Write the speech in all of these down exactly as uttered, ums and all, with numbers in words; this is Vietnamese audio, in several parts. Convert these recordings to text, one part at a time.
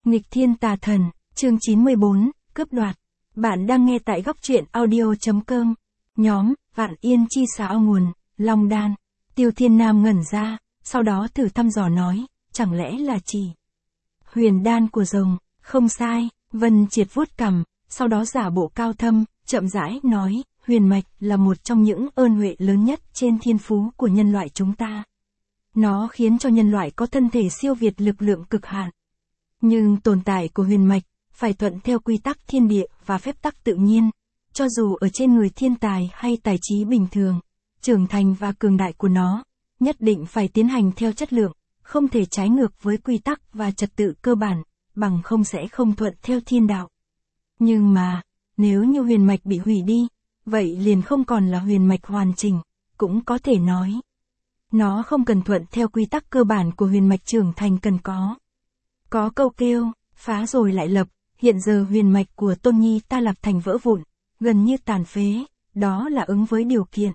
Nghịch thiên tà thần, chương chín mươi bốn, cướp đoạt. Bạn đang nghe tại góc truyện audio.com. Nhóm, Vạn Yên chi xảo nguồn, Long Đan. Tiêu Thiên Nam ngẩn ra, sau đó thử thăm dò nói, chẳng lẽ là chỉ huyền đan của rồng, không sai. Vân Triệt vuốt cằm, sau đó giả bộ cao thâm, chậm rãi nói, huyền mạch là một trong những ơn huệ lớn nhất trên thiên phú của nhân loại chúng ta. Nó khiến cho nhân loại có thân thể siêu việt lực lượng cực hạn. Nhưng tồn tại của huyền mạch, phải thuận theo quy tắc thiên địa và phép tắc tự nhiên, cho dù ở trên người thiên tài hay tài trí bình thường, trưởng thành và cường đại của nó, nhất định phải tiến hành theo chất lượng, không thể trái ngược với quy tắc và trật tự cơ bản, bằng không sẽ không thuận theo thiên đạo. Nhưng mà, nếu như huyền mạch bị hủy đi, vậy liền không còn là huyền mạch hoàn chỉnh, cũng có thể nói. Nó không cần thuận theo quy tắc cơ bản của huyền mạch trưởng thành cần có. Có câu kêu, phá rồi lại lập, hiện giờ huyền mạch của Tôn Nhi ta lập thành vỡ vụn, gần như tàn phế, đó là ứng với điều kiện.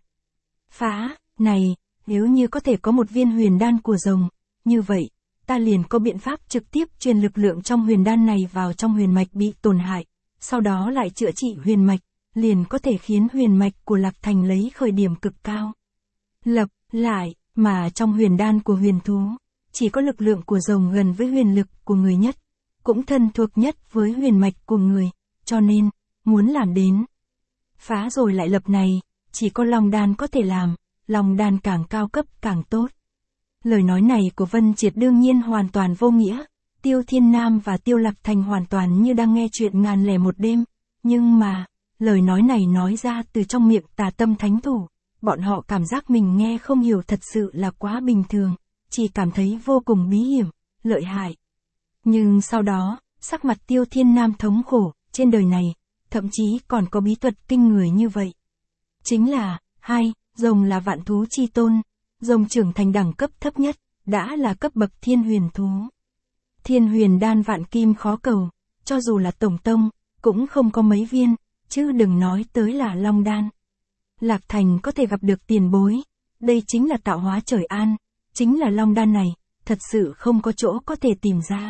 Phá, này, nếu như có thể có một viên huyền đan của rồng, như vậy, ta liền có biện pháp trực tiếp truyền lực lượng trong huyền đan này vào trong huyền mạch bị tổn hại, sau đó lại chữa trị huyền mạch, liền có thể khiến huyền mạch của Lạc Thành lấy khởi điểm cực cao. Lập, lại, mà trong huyền đan của huyền thú, chỉ có lực lượng của rồng gần với huyền lực của người nhất, cũng thân thuộc nhất với huyền mạch của người, cho nên, muốn làm đến phá rồi lại lập này, chỉ có Long Đan có thể làm, Long Đan càng cao cấp càng tốt. Lời nói này của Vân Triệt đương nhiên hoàn toàn vô nghĩa, Tiêu Thiên Nam và Tiêu Lạc Thành hoàn toàn như đang nghe chuyện ngàn lẻ một đêm, nhưng mà, lời nói này nói ra từ trong miệng Tà Tâm Thánh Thủ, bọn họ cảm giác mình nghe không hiểu thật sự là quá bình thường, chỉ cảm thấy vô cùng bí hiểm, lợi hại. Nhưng sau đó, sắc mặt Tiêu Thiên Nam thống khổ, trên đời này, thậm chí còn có bí thuật kinh người như vậy. Chính là, hai, rồng là vạn thú chi tôn, rồng trưởng thành đẳng cấp thấp nhất, đã là cấp bậc thiên huyền thú. Thiên huyền đan vạn kim khó cầu, cho dù là tổng tông, cũng không có mấy viên, chứ đừng nói tới là Long Đan. Lạc Thành có thể gặp được tiền bối, đây chính là tạo hóa trời an, chính là Long Đan này, thật sự không có chỗ có thể tìm ra.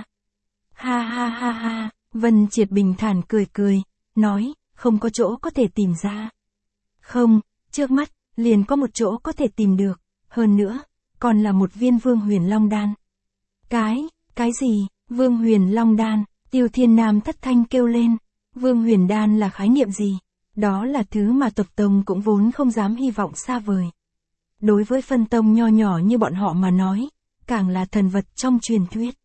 Ha ha ha ha, Vân Triệt bình thản cười cười, nói, không có chỗ có thể tìm ra. Không, trước mắt, liền có một chỗ có thể tìm được, hơn nữa, còn là một viên Vương Huyền Long Đan. Cái, cái gì, Vương Huyền Long Đan, Tiêu Thiên Nam thất thanh kêu lên, Vương Huyền Đan là khái niệm gì? Đó là thứ mà tộc tông cũng vốn không dám hy vọng xa vời. Đối với phân tông nho nhỏ như bọn họ mà nói, càng là thần vật trong truyền thuyết.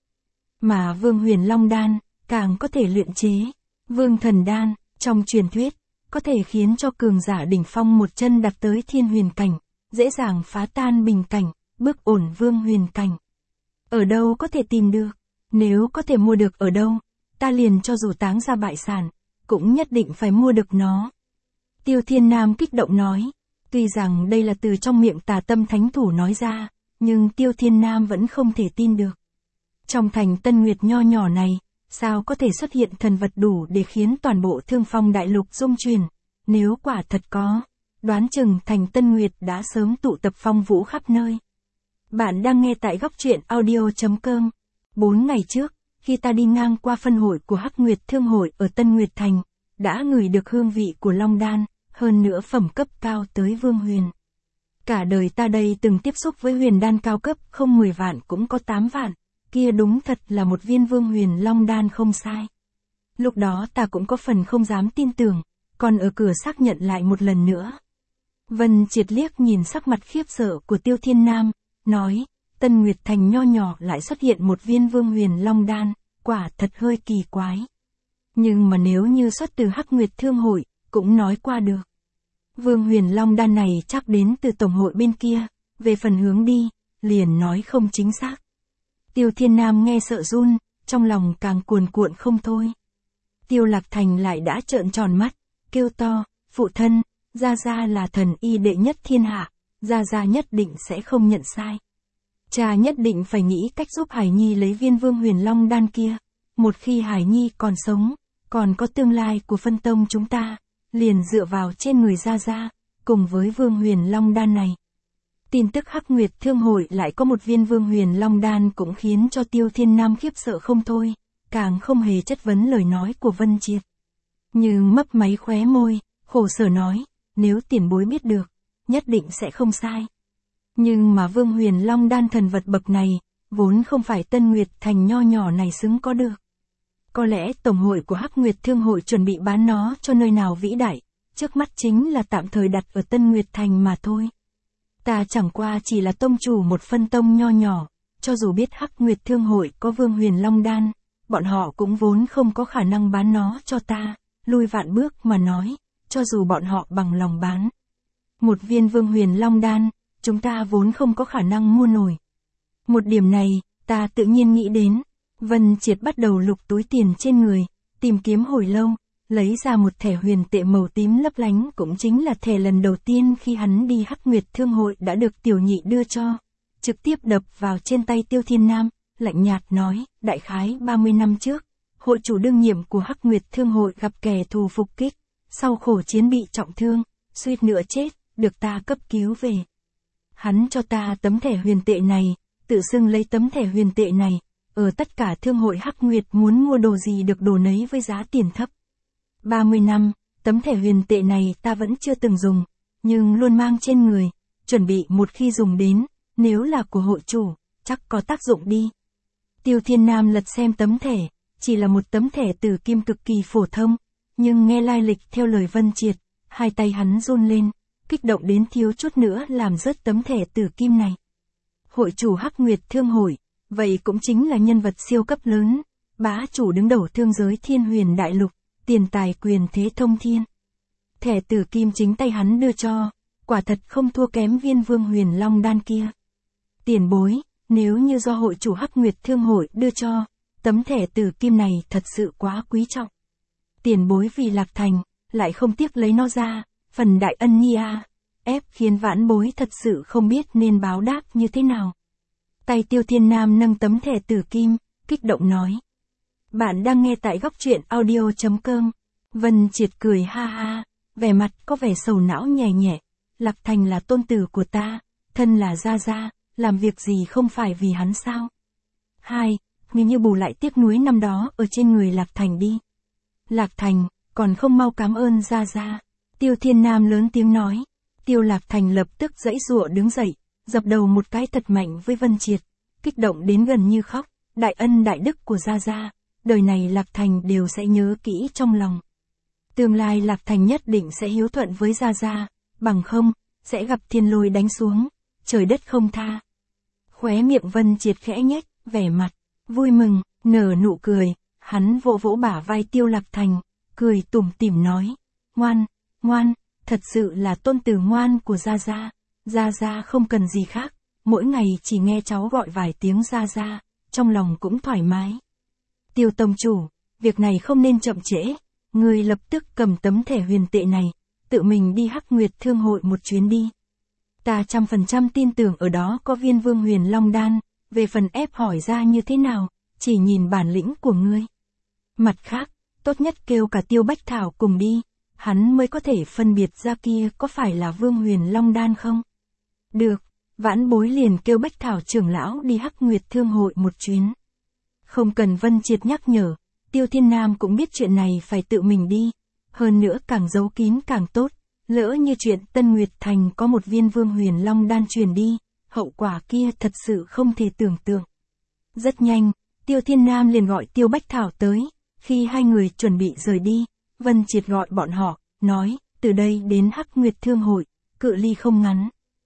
Mà Vương Huyền Long Đan, càng có thể luyện chế. Vương Thần Đan, trong truyền thuyết, có thể khiến cho cường giả đỉnh phong một chân đặt tới thiên huyền cảnh, dễ dàng phá tan bình cảnh, bước ổn vương huyền cảnh. Ở đâu có thể tìm được? Nếu có thể mua được ở đâu, ta liền cho dù táng ra bại sản, cũng nhất định phải mua được nó. Tiêu Thiên Nam kích động nói, tuy rằng đây là từ trong miệng Tà Tâm Thánh Thủ nói ra, nhưng Tiêu Thiên Nam vẫn không thể tin được. Trong thành Tân Nguyệt nho nhỏ này, sao có thể xuất hiện thần vật đủ để khiến toàn bộ Thương Phong đại lục rung chuyển, nếu quả thật có, đoán chừng thành Tân Nguyệt đã sớm tụ tập phong vũ khắp nơi. Bạn đang nghe tại góc truyện audio.com. Bốn ngày trước, khi ta đi ngang qua phân hội của Hắc Nguyệt Thương hội ở Tân Nguyệt Thành, đã ngửi được hương vị của Long Đan, hơn nữa phẩm cấp cao tới Vương Huyền. Cả đời ta đây từng tiếp xúc với huyền đan cao cấp không mười vạn cũng có tám vạn, kia đúng thật là một viên Vương Huyền Long Đan không sai. Lúc đó ta cũng có phần không dám tin tưởng, còn ở cửa xác nhận lại một lần nữa. Vân Triệt liếc nhìn sắc mặt khiếp sợ của Tiêu Thiên Nam, nói, Tân Nguyệt Thành nho nhỏ lại xuất hiện một viên Vương Huyền Long Đan, quả thật hơi kỳ quái. Nhưng mà nếu như xuất từ Hắc Nguyệt Thương hội, cũng nói qua được. Vương Huyền Long Đan này chắc đến từ tổng hội bên kia, về phần hướng đi, liền nói không chính xác. Tiêu Thiên Nam nghe sợ run, trong lòng càng cuồn cuộn không thôi. Tiêu Lạc Thành lại đã trợn tròn mắt, kêu to, phụ thân, Gia Gia là thần y đệ nhất thiên hạ, Gia Gia nhất định sẽ không nhận sai. Cha nhất định phải nghĩ cách giúp Hải Nhi lấy viên Vương Huyền Long Đan kia, một khi Hải Nhi còn sống, còn có tương lai của phân tông chúng ta, liền dựa vào trên người Gia Gia, cùng với Vương Huyền Long Đan này. Tin tức Hắc Nguyệt Thương hội lại có một viên Vương Huyền Long Đan cũng khiến cho Tiêu Thiên Nam khiếp sợ không thôi, càng không hề chất vấn lời nói của Vân Triệt. Nhưng mấp máy khóe môi, khổ sở nói, nếu tiền bối biết được, nhất định sẽ không sai. Nhưng mà Vương Huyền Long đan thần vật bậc này, vốn không phải Tân Nguyệt Thành nho nhỏ này xứng có được. Có lẽ Tổng hội của Hắc Nguyệt Thương hội chuẩn bị bán nó cho nơi nào vĩ đại, trước mắt chính là tạm thời đặt ở Tân Nguyệt Thành mà thôi. Ta chẳng qua chỉ là tông chủ một phân tông nho nhỏ, cho dù biết Hắc Nguyệt Thương hội có Vương Huyền Long đan, bọn họ cũng vốn không có khả năng bán nó cho ta, lui vạn bước mà nói, cho dù bọn họ bằng lòng bán. Một viên Vương Huyền Long đan, chúng ta vốn không có khả năng mua nổi. Một điểm này, ta tự nhiên nghĩ đến. Vân Triệt bắt đầu lục túi tiền trên người, tìm kiếm hồi lâu, lấy ra một thẻ huyền tệ màu tím lấp lánh, cũng chính là thẻ lần đầu tiên khi hắn đi Hắc Nguyệt Thương hội đã được tiểu nhị đưa cho. Trực tiếp đập vào trên tay Tiêu Thiên Nam, lạnh nhạt nói, đại khái ba mươi năm trước, hội chủ đương nhiệm của Hắc Nguyệt Thương hội gặp kẻ thù phục kích, sau khổ chiến bị trọng thương, suýt nữa chết, được ta cấp cứu về. Hắn cho ta tấm thẻ huyền tệ này, tự xưng lấy tấm thẻ huyền tệ này, ở tất cả thương hội Hắc Nguyệt muốn mua đồ gì được đồ nấy với giá tiền thấp. ba mươi năm, tấm thẻ huyền tệ này ta vẫn chưa từng dùng, nhưng luôn mang trên người, chuẩn bị một khi dùng đến, nếu là của hội chủ, chắc có tác dụng đi. Tiêu Thiên Nam lật xem tấm thẻ, chỉ là một tấm thẻ tử kim cực kỳ phổ thông, nhưng nghe lai lịch theo lời Vân Triệt, hai tay hắn run lên, kích động đến thiếu chút nữa làm rớt tấm thẻ tử kim này. Hội chủ Hắc Nguyệt Thương hội, vậy cũng chính là nhân vật siêu cấp lớn, bá chủ đứng đầu thương giới Thiên Huyền Đại Lục, tiền tài quyền thế thông thiên. Thẻ tử kim chính tay hắn đưa cho, quả thật không thua kém viên Vương Huyền Long đan kia. Tiền bối, nếu như do hội chủ Hắc Nguyệt Thương hội đưa cho, tấm thẻ tử kim này thật sự quá quý trọng. Tiền bối vì Lạc Thành, lại không tiếc lấy nó ra, phần đại ân nhi a, ép khiến vãn bối thật sự không biết nên báo đáp như thế nào. Tay Tiêu Thiên Nam nâng tấm thẻ tử kim, kích động nói. Bạn đang nghe tại góc truyện audio chấm com. Vân Triệt cười ha ha, vẻ mặt có vẻ sầu não nhẹ nhẹ. Lạc Thành là tôn tử của ta, thân là gia gia, làm việc gì không phải vì hắn sao? Hai, ngươi như bù lại tiếc nuối năm đó ở trên người Lạc Thành đi. Lạc Thành, còn không mau cảm ơn gia gia. Tiêu Thiên Nam lớn tiếng nói. Tiêu Lạc Thành lập tức giãy giụa đứng dậy, dập đầu một cái thật mạnh với Vân Triệt, kích động đến gần như khóc, đại ân đại đức của gia gia, đời này Lạc Thành đều sẽ nhớ kỹ trong lòng. Tương lai Lạc Thành nhất định sẽ hiếu thuận với gia gia, bằng không, sẽ gặp thiên lôi đánh xuống, trời đất không tha. Khóe miệng Vân Triệt khẽ nhếch, vẻ mặt vui mừng, nở nụ cười, hắn vỗ vỗ bả vai Tiêu Lạc Thành, cười tủm tỉm nói, ngoan, ngoan, thật sự là tôn tử ngoan của gia gia, gia gia không cần gì khác, mỗi ngày chỉ nghe cháu gọi vài tiếng gia gia, trong lòng cũng thoải mái. Tiêu tông chủ, việc này không nên chậm trễ, người lập tức cầm tấm thẻ huyền tệ này, tự mình đi Hắc Nguyệt Thương hội một chuyến đi. Ta trăm phần trăm tin tưởng ở đó có viên Vương Huyền Long đan, về phần ép hỏi ra như thế nào, chỉ nhìn bản lĩnh của ngươi. Mặt khác, tốt nhất kêu cả Tiêu Bách Thảo cùng đi, hắn mới có thể phân biệt ra kia có phải là Vương Huyền Long đan không. Được, vãn bối liền kêu Bách Thảo trưởng lão đi Hắc Nguyệt Thương hội một chuyến. Không cần Vân Triệt nhắc nhở, Tiêu Thiên Nam cũng biết chuyện này phải tự mình đi, hơn nữa càng giấu kín càng tốt, lỡ như chuyện Tân Nguyệt Thành có một viên Vương Huyền Long đan truyền đi, hậu quả kia thật sự không thể tưởng tượng. Rất nhanh, Tiêu Thiên Nam liền gọi Tiêu Bách Thảo tới, khi hai người chuẩn bị rời đi, Vân Triệt gọi bọn họ, nói, từ đây đến Hắc Nguyệt Thương hội, cự ly không ngắn.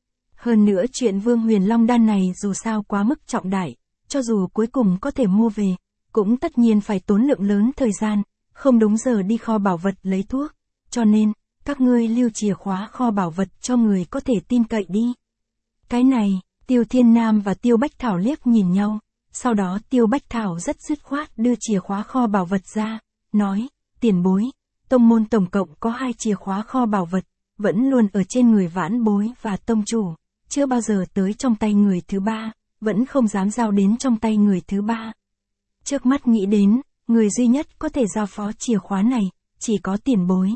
Hơn nữa chuyện Vương Huyền Long đan này dù sao quá mức trọng đại, cho dù cuối cùng có thể mua về, cũng tất nhiên phải tốn lượng lớn thời gian, không đúng giờ đi kho bảo vật lấy thuốc, cho nên, các ngươi lưu chìa khóa kho bảo vật cho người có thể tin cậy đi. Cái này, Tiêu Thiên Nam và Tiêu Bách Thảo liếc nhìn nhau, sau đó Tiêu Bách Thảo rất dứt khoát đưa chìa khóa kho bảo vật ra, nói, tiền bối, tông môn tổng cộng có hai chìa khóa kho bảo vật, vẫn luôn ở trên người vãn bối và tông chủ, chưa bao giờ tới trong tay người thứ ba, vẫn không dám giao đến trong tay người thứ ba. Trước mắt nghĩ đến, người duy nhất có thể giao phó chìa khóa này, chỉ có tiền bối.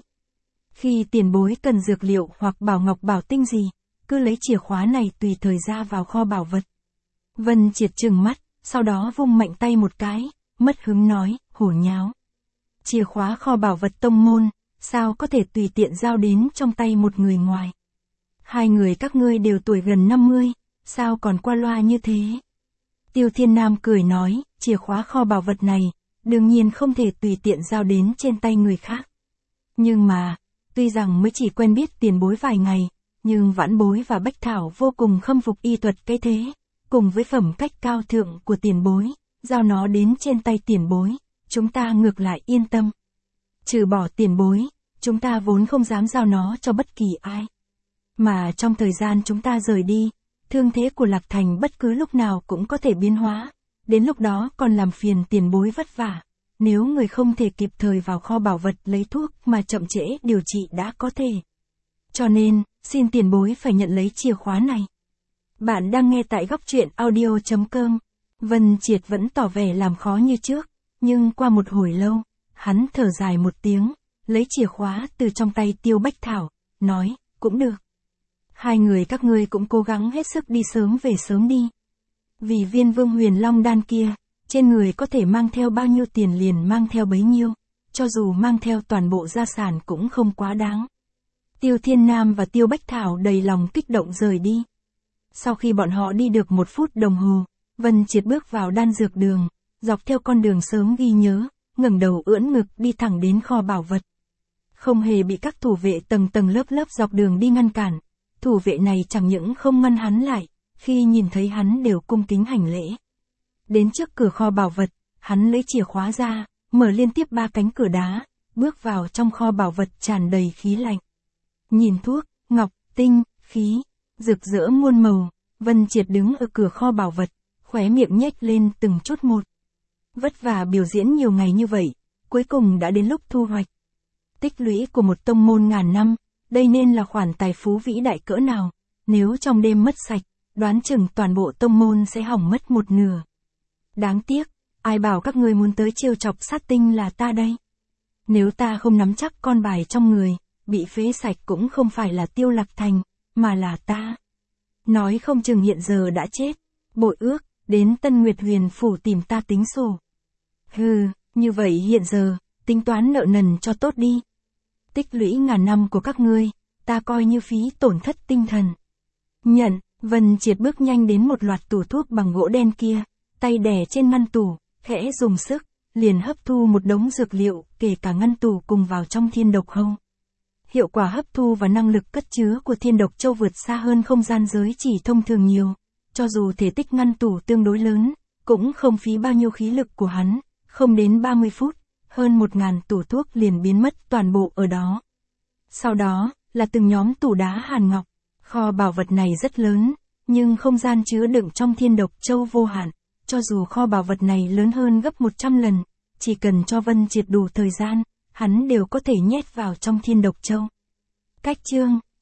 Khi tiền bối cần dược liệu hoặc bảo ngọc bảo tinh gì, cứ lấy chìa khóa này tùy thời ra vào kho bảo vật. Vân Triệt trừng mắt, sau đó vung mạnh tay một cái, mất hứng nói, hổ nháo. Chìa khóa kho bảo vật tông môn, sao có thể tùy tiện giao đến trong tay một người ngoài. Hai người các ngươi đều tuổi gần năm mươi, sao còn qua loa như thế. Tiêu Thiên Nam cười nói, chìa khóa kho bảo vật này, đương nhiên không thể tùy tiện giao đến trên tay người khác. Nhưng mà, tuy rằng mới chỉ quen biết tiền bối vài ngày, nhưng vãn bối và Bách Thảo vô cùng khâm phục y thuật cái thế, cùng với phẩm cách cao thượng của tiền bối, giao nó đến trên tay tiền bối, chúng ta ngược lại yên tâm. Trừ bỏ tiền bối, chúng ta vốn không dám giao nó cho bất kỳ ai. Mà trong thời gian chúng ta rời đi, thương thế của Lạc Thành bất cứ lúc nào cũng có thể biến hóa, đến lúc đó còn làm phiền tiền bối vất vả. Nếu người không thể kịp thời vào kho bảo vật lấy thuốc mà chậm trễ điều trị đã có thể. Cho nên, xin tiền bối phải nhận lấy chìa khóa này. Bạn đang nghe tại góc truyện audio chấm com. Vân Triệt vẫn tỏ vẻ làm khó như trước, nhưng qua một hồi lâu, hắn thở dài một tiếng, lấy chìa khóa từ trong tay Tiêu Bách Thảo, nói, cũng được. Hai người các ngươi cũng cố gắng hết sức đi sớm về sớm đi. Vì viên vương huyền long đan kia, trên người có thể mang theo bao nhiêu tiền liền mang theo bấy nhiêu, cho dù mang theo toàn bộ gia sản cũng không quá đáng. Tiêu Thiên Nam và Tiêu Bách Thảo đầy lòng kích động rời đi. Sau khi bọn họ đi được một phút đồng hồ, Vân Triệt bước vào đan dược đường, dọc theo con đường sớm ghi nhớ, ngẩng đầu ưỡn ngực đi thẳng đến kho bảo vật. Không hề bị các thủ vệ tầng tầng lớp lớp dọc đường đi ngăn cản, thủ vệ này chẳng những không ngăn hắn lại, khi nhìn thấy hắn đều cung kính hành lễ. Đến trước cửa kho bảo vật, hắn lấy chìa khóa ra, mở liên tiếp ba cánh cửa đá, bước vào trong kho bảo vật tràn đầy khí lạnh. Nhìn thuốc, ngọc, tinh, khí, rực rỡ muôn màu, Vân Triệt đứng ở cửa kho bảo vật, khóe miệng nhếch lên từng chút một. Vất vả biểu diễn nhiều ngày như vậy, cuối cùng đã đến lúc thu hoạch. Tích lũy của một tông môn ngàn năm, đây nên là khoản tài phú vĩ đại cỡ nào, nếu trong đêm mất sạch, đoán chừng toàn bộ tông môn sẽ hỏng mất một nửa. Đáng tiếc, ai bảo các ngươi muốn tới trêu chọc sát tinh là ta đây. Nếu ta không nắm chắc con bài trong người, bị phế sạch cũng không phải là Tiêu Lạc Thành, mà là ta. Nói không chừng hiện giờ đã chết, bội ước, đến Tân Nguyệt Huyền Phủ tìm ta tính sổ. Hừ, như vậy hiện giờ, tính toán nợ nần cho tốt đi. Tích lũy ngàn năm của các ngươi, ta coi như phí tổn thất tinh thần. Nhận, Vân Triệt bước nhanh đến một loạt tủ thuốc bằng gỗ đen kia, tay đè trên ngăn tủ, khẽ dùng sức, liền hấp thu một đống dược liệu, kể cả ngăn tủ cùng vào trong thiên độc hâu. Hiệu quả hấp thu và năng lực cất chứa của thiên độc châu vượt xa hơn không gian giới chỉ thông thường nhiều, cho dù thể tích ngăn tủ tương đối lớn, cũng không phí bao nhiêu khí lực của hắn, không đến ba mươi phút, hơn một ngàn tủ thuốc liền biến mất toàn bộ ở đó. Sau đó, là từng nhóm tủ đá hàn ngọc, kho bảo vật này rất lớn, nhưng không gian chứa đựng trong thiên độc châu vô hạn, cho dù kho bảo vật này lớn hơn gấp một trăm lần, chỉ cần cho Vân Triệt đủ thời gian, hắn đều có thể nhét vào trong thiên độc châu. Cách chương